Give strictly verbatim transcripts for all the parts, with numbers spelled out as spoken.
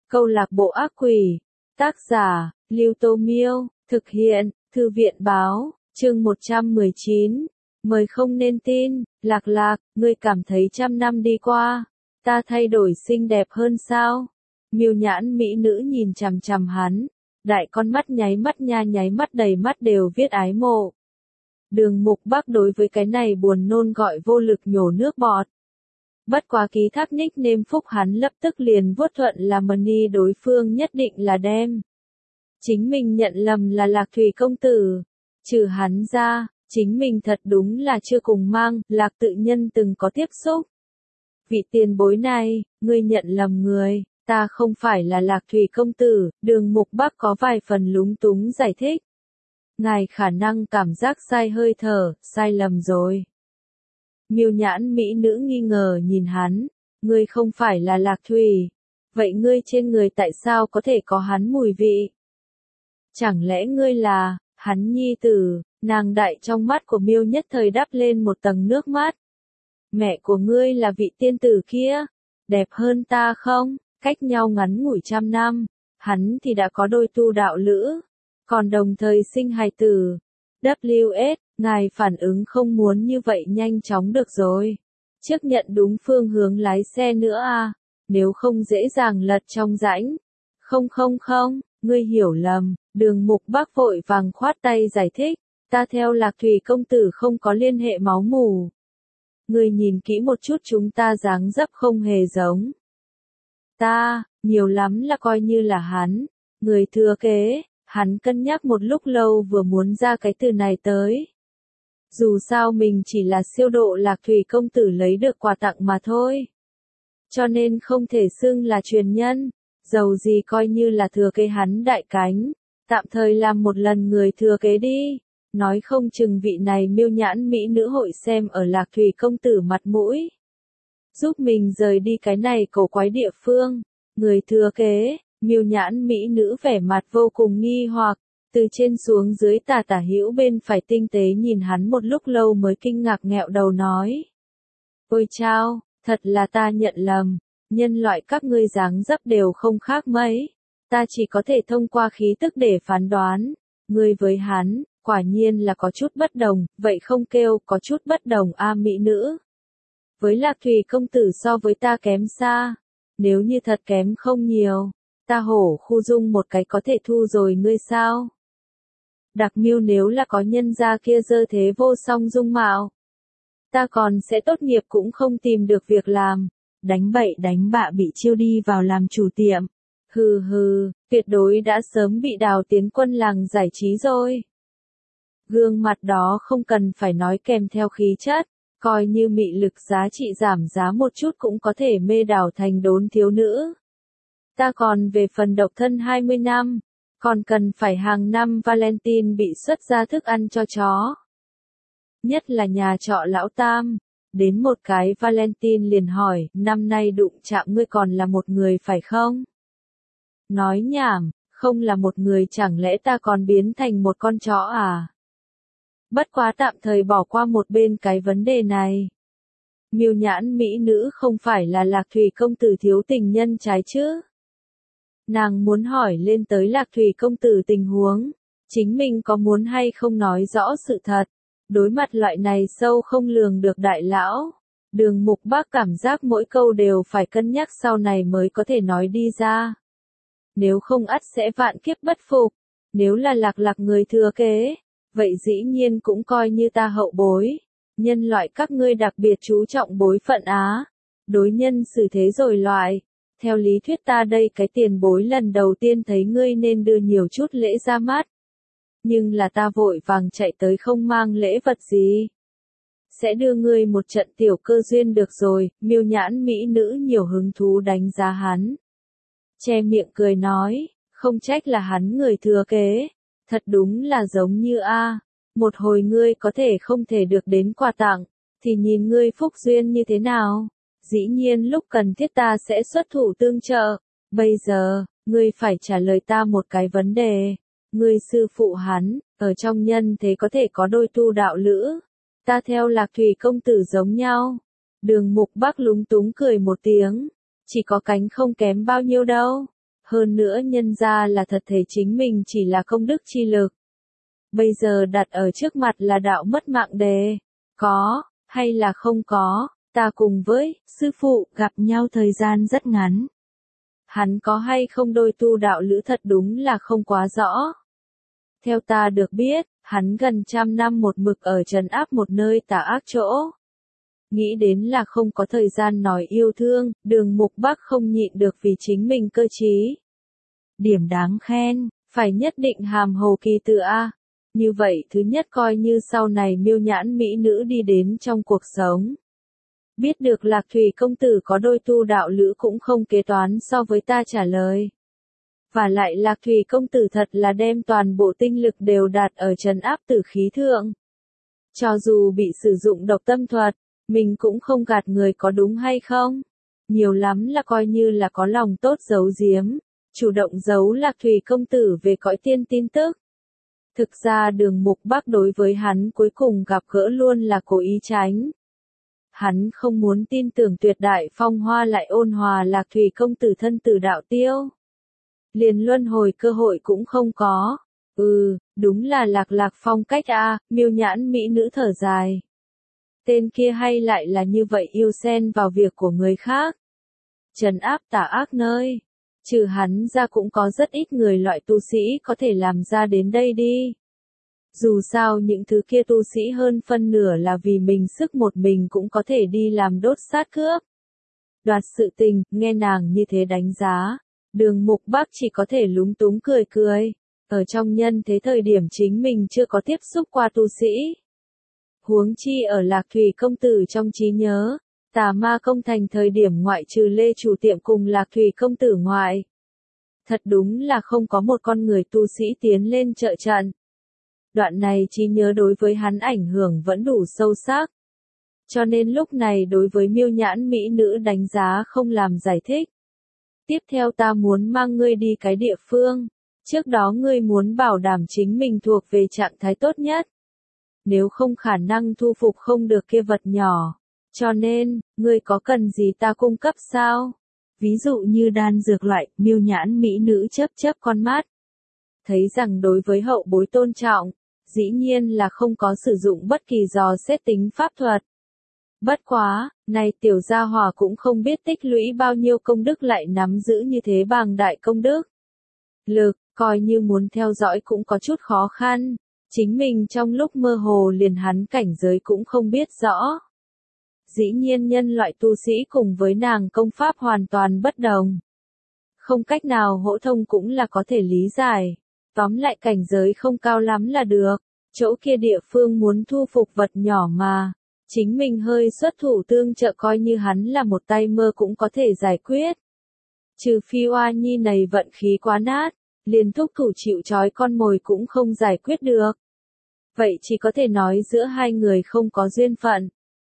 Câu lạc bộ ác quỷ. Tác giả, Lưu Tô Miêu. Thực hiện, Thư viện Báo. Chương một trăm mười chín. Mời không nên tin. Lạc Lạc, ngươi cảm thấy trăm năm đi qua, ta thay đổi xinh đẹp hơn sao? Miêu nhãn mỹ nữ nhìn chằm chằm hắn, đại con mắt nháy mắt nha nháy mắt đầy mắt đều viết ái mộ. Đường Mục Bắc đối với cái này buồn nôn gọi vô lực nhổ nước bọt. Bất quá ký thác nickname phúc hắn lập tức liền vuốt thuận là money đối phương nhất định là đem. Chính mình nhận lầm là Lạc Thủy công tử. Trừ hắn ra, chính mình thật đúng là chưa cùng mang, Lạc tự nhân từng có tiếp xúc. Vị tiền bối này, ngươi nhận lầm người, ta không phải là Lạc Thủy công tử, Đường Mục Bắc có vài phần lúng túng giải thích. Ngài khả năng cảm giác sai hơi thở, sai lầm rồi. Miêu nhãn mỹ nữ nghi ngờ nhìn hắn, ngươi không phải là Lạc Thủy, vậy ngươi trên người tại sao có thể có hắn mùi vị? Chẳng lẽ ngươi là, hắn nhi tử? Nàng đại trong mắt của Miêu nhất thời đắp lên một tầng nước mắt. Mẹ của ngươi là vị tiên tử kia, đẹp hơn ta không? Cách nhau ngắn ngủi trăm năm, hắn thì đã có đôi tu đạo lữ, còn đồng thời sinh hài tử. vê kép ét, ngài phản ứng không muốn như vậy nhanh chóng được rồi. Trước nhận đúng phương hướng lái xe nữa à, nếu không dễ dàng lật trong rãnh. Không không không, ngươi hiểu lầm, Đường Mục Bắc vội vàng khoát tay giải thích, ta theo Lạc Thủy công tử không có liên hệ máu mủ. Ngươi nhìn kỹ một chút chúng ta dáng dấp không hề giống. Ta, nhiều lắm là coi như là hắn, người thừa kế. Hắn cân nhắc một lúc lâu vừa muốn ra cái từ này tới. Dù sao mình chỉ là siêu độ Lạc Thủy công tử lấy được quà tặng mà thôi. Cho nên không thể xưng là truyền nhân, dầu gì coi như là thừa kế hắn đại cánh, tạm thời làm một lần người thừa kế đi. Nói không chừng vị này miêu nhãn mỹ nữ hội xem ở Lạc Thủy công tử mặt mũi. Giúp mình rời đi cái này cổ quái địa phương, người thừa kế. Miêu nhãn mỹ nữ vẻ mặt vô cùng nghi hoặc, từ trên xuống dưới tả tả hữu bên phải tinh tế nhìn hắn một lúc lâu mới kinh ngạc nghẹo đầu nói. Ôi chao, thật là ta nhận lầm, nhân loại các ngươi dáng dấp đều không khác mấy, ta chỉ có thể thông qua khí tức để phán đoán, ngươi với hắn, quả nhiên là có chút bất đồng, vậy không kêu có chút bất đồng a mỹ nữ. Với Lạc Thủy công tử so với ta kém xa, nếu như thật kém không nhiều. Ta hổ khu dung một cái có thể thu rồi ngươi sao? Đặc Miêu nếu là có nhân gia kia dơ thế vô song dung mạo, ta còn sẽ tốt nghiệp cũng không tìm được việc làm, đánh bậy đánh bạ bị chiêu đi vào làm chủ tiệm. Hừ hừ, tuyệt đối đã sớm bị đào tiến quân làng giải trí rồi. Gương mặt đó không cần phải nói kèm theo khí chất, coi như mị lực giá trị giảm giá một chút cũng có thể mê đảo thành đốn thiếu nữ. Ta còn về phần độc thân hai mươi năm, còn cần phải hàng năm Valentine bị xuất ra thức ăn cho chó. Nhất là nhà trọ lão Tam, đến một cái Valentine liền hỏi, năm nay đụng chạm ngươi còn là một người phải không? Nói nhảm, không là một người chẳng lẽ ta còn biến thành một con chó à? Bất quá tạm thời bỏ qua một bên cái vấn đề này. Miêu nhãn mỹ nữ không phải là Lạc Thủy công tử thiếu tình nhân trái chứ? Nàng muốn hỏi lên tới Lạc Thủy công tử tình huống, chính mình có muốn hay không nói rõ sự thật. Đối mặt loại này sâu không lường được đại lão, Đường Mục Bắc cảm giác mỗi câu đều phải cân nhắc sau này mới có thể nói đi ra. Nếu không ắt sẽ vạn kiếp bất phục, nếu là Lạc Lạc người thừa kế, vậy dĩ nhiên cũng coi như ta hậu bối. Nhân loại các ngươi đặc biệt chú trọng bối phận á, đối nhân xử thế rồi loại. Theo lý thuyết ta đây cái tiền bối lần đầu tiên thấy ngươi nên đưa nhiều chút lễ ra mắt. Nhưng là ta vội vàng chạy tới không mang lễ vật gì. Sẽ đưa ngươi một trận tiểu cơ duyên được rồi, miêu nhãn mỹ nữ nhiều hứng thú đánh giá hắn. Che miệng cười nói, không trách là hắn người thừa kế. Thật đúng là giống như a, một hồi ngươi có thể không thể được đến quà tặng, thì nhìn ngươi phúc duyên như thế nào. Dĩ nhiên lúc cần thiết ta sẽ xuất thủ tương trợ. Bây giờ, ngươi phải trả lời ta một cái vấn đề. Ngươi sư phụ hắn, ở trong nhân thế có thể có đôi tu đạo lữ. Ta theo Lạc Thủy công tử giống nhau. Đường Mục Bắc lúng túng cười một tiếng. Chỉ có cánh không kém bao nhiêu đâu. Hơn nữa nhân ra là thật thể chính mình chỉ là công đức chi lực. Bây giờ đặt ở trước mặt là đạo mất mạng đề. Có, hay là không có, ta cùng với sư phụ gặp nhau thời gian rất ngắn. Hắn có hay không đôi tu đạo lữ thật đúng là không quá rõ. Theo ta được biết, hắn gần trăm năm một mực ở trấn áp một nơi tà ác chỗ. Nghĩ đến là không có thời gian nói yêu thương, Đường Mục Bắc không nhịn được vì chính mình cơ trí. Điểm đáng khen, phải nhất định hàm hồ kỳ tự A. Như vậy thứ nhất coi như sau này miêu nhãn mỹ nữ đi đến trong cuộc sống. Biết được Lạc Thủy công tử có đôi tu đạo lữ cũng không kế toán so với ta trả lời. Và lại Lạc Thủy công tử thật là đem toàn bộ tinh lực đều đặt ở trấn áp tử khí thượng. Cho dù bị sử dụng độc tâm thuật, mình cũng không gạt người có đúng hay không? Nhiều lắm là coi như là có lòng tốt giấu giếm, chủ động giấu Lạc Thủy công tử về cõi tiên tin tức. Thực ra Đường Mục Bắc đối với hắn cuối cùng gặp gỡ luôn là cố ý tránh. Hắn không muốn tin tưởng tuyệt đại phong hoa lại ôn hòa Lạc Thủy công tử thân tử đạo tiêu. Liền luân hồi cơ hội cũng không có. Ừ, đúng là Lạc Lạc phong cách a, miêu nhãn mỹ nữ thở dài. Tên kia hay lại là như vậy yêu xen vào việc của người khác. Trấn áp tà ác nơi. Trừ hắn ra cũng có rất ít người loại tu sĩ có thể làm ra đến đây đi. Dù sao những thứ kia tu sĩ hơn phân nửa là vì mình sức một mình cũng có thể đi làm đốt sát cướp. Đoạt sự tình, nghe nàng như thế đánh giá. Đường Mục Bắc chỉ có thể lúng túng cười cười. Ở trong nhân thế thời điểm chính mình chưa có tiếp xúc qua tu sĩ. Huống chi ở Lạc Thủy công tử trong trí nhớ. Tà Ma công thành thời điểm ngoại trừ Lê chủ tiệm cùng Lạc Thủy công tử ngoại. Thật đúng là không có một con người tu sĩ tiến lên trợ trận. Đoạn này trí nhớ đối với hắn ảnh hưởng vẫn đủ sâu sắc. Cho nên lúc này đối với miêu nhãn mỹ nữ đánh giá không làm giải thích. Tiếp theo ta muốn mang ngươi đi cái địa phương. Trước đó ngươi muốn bảo đảm chính mình thuộc về trạng thái tốt nhất. Nếu không khả năng thu phục không được kia vật nhỏ. Cho nên, ngươi có cần gì ta cung cấp sao? Ví dụ như đan dược loại, miêu nhãn mỹ nữ chớp chớp con mắt. Thấy rằng đối với hậu bối tôn trọng, dĩ nhiên là không có sử dụng bất kỳ dò xét tính pháp thuật. Bất quá, này tiểu gia hỏa cũng không biết tích lũy bao nhiêu công đức lại nắm giữ như thế bàng đại công đức. Lực, coi như muốn theo dõi cũng có chút khó khăn. Chính mình trong lúc mơ hồ liền hắn cảnh giới cũng không biết rõ. Dĩ nhiên nhân loại tu sĩ cùng với nàng công pháp hoàn toàn bất đồng. Không cách nào hỗ thông cũng là có thể lý giải. Tóm lại cảnh giới không cao lắm là được. Chỗ kia địa phương muốn thu phục vật nhỏ mà. Chính mình hơi xuất thủ tương trợ coi như hắn là một tay mơ cũng có thể giải quyết. Trừ phi oa nhi này vận khí quá nát. Liền thúc thủ chịu trói con mồi cũng không giải quyết được. Vậy chỉ có thể nói giữa hai người không có duyên phận.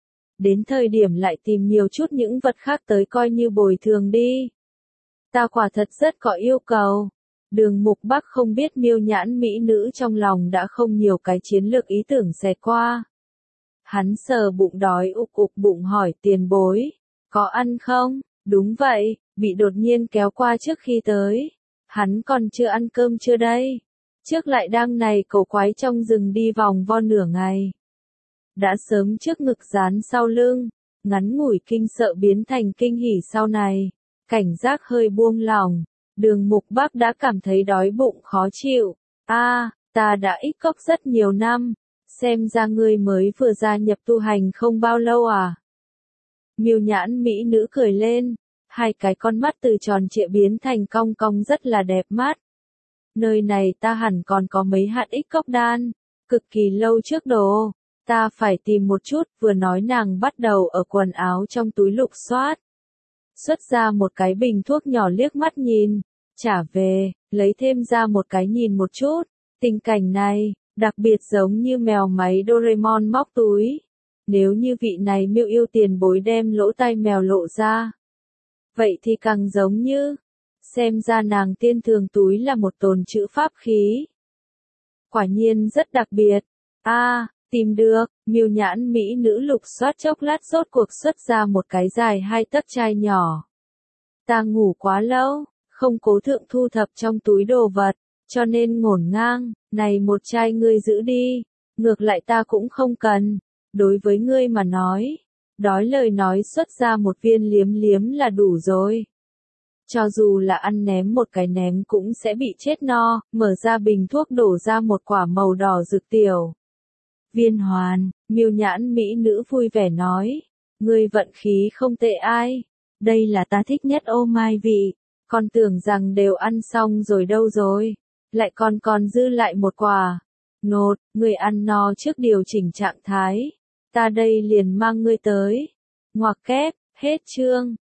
Đến thời điểm lại tìm nhiều chút những vật khác tới coi như bồi thường đi. Ta quả thật rất có yêu cầu. Đường Mục Bắc không biết miêu nhãn mỹ nữ trong lòng đã không nhiều cái chiến lược ý tưởng xẹt qua. Hắn sờ bụng đói ục ục bụng hỏi tiền bối. Có ăn không? Đúng vậy, bị đột nhiên kéo qua trước khi tới. Hắn còn chưa ăn cơm chưa đây. Trước lại đang này cầu quái trong rừng đi vòng vo nửa ngày. Đã sớm trước ngực dán sau lưng, ngắn ngủi kinh sợ biến thành kinh hỉ sau này, cảnh giác hơi buông lỏng, Đường Mục Bắc đã cảm thấy đói bụng khó chịu. A, à, ta đã ít cốc rất nhiều năm, xem ra ngươi mới vừa gia nhập tu hành không bao lâu à? Miêu nhãn mỹ nữ cười lên, hai cái con mắt từ tròn trịa biến thành cong cong rất là đẹp mắt. Nơi này ta hẳn còn có mấy hạt ít cốc đan, cực kỳ lâu trước đồ. Ta phải tìm một chút, vừa nói nàng bắt đầu ở quần áo trong túi lục soát. Xuất ra một cái bình thuốc nhỏ liếc mắt nhìn, trả về, lấy thêm ra một cái nhìn một chút. Tình cảnh này, đặc biệt giống như mèo máy Doraemon móc túi. Nếu như vị này miêu yêu tiền bối đem lỗ tai mèo lộ ra. Vậy thì càng giống như, xem ra nàng tiên thường túi là một tồn trữ pháp khí. Quả nhiên rất đặc biệt. A, à, tìm được, miêu nhãn mỹ nữ lục soát chốc lát rốt cuộc xuất ra một cái dài hai tấc chai nhỏ. Ta ngủ quá lâu, không cố thượng thu thập trong túi đồ vật, cho nên ngổn ngang, này một chai ngươi giữ đi, ngược lại ta cũng không cần, đối với ngươi mà nói, đói lời nói xuất ra một viên liếm liếm là đủ rồi. Cho dù là ăn ném một cái ném cũng sẽ bị chết no, mở ra bình thuốc đổ ra một quả màu đỏ rực tiểu. Viên hoàn, miêu nhãn mỹ nữ vui vẻ nói, ngươi vận khí không tệ ai, đây là ta thích nhất ô mai vị, con tưởng rằng đều ăn xong rồi đâu rồi, lại còn còn dư lại một quả. Nột, ngươi ăn no trước điều chỉnh trạng thái, ta đây liền mang ngươi tới. Ngoặc kép, hết chương.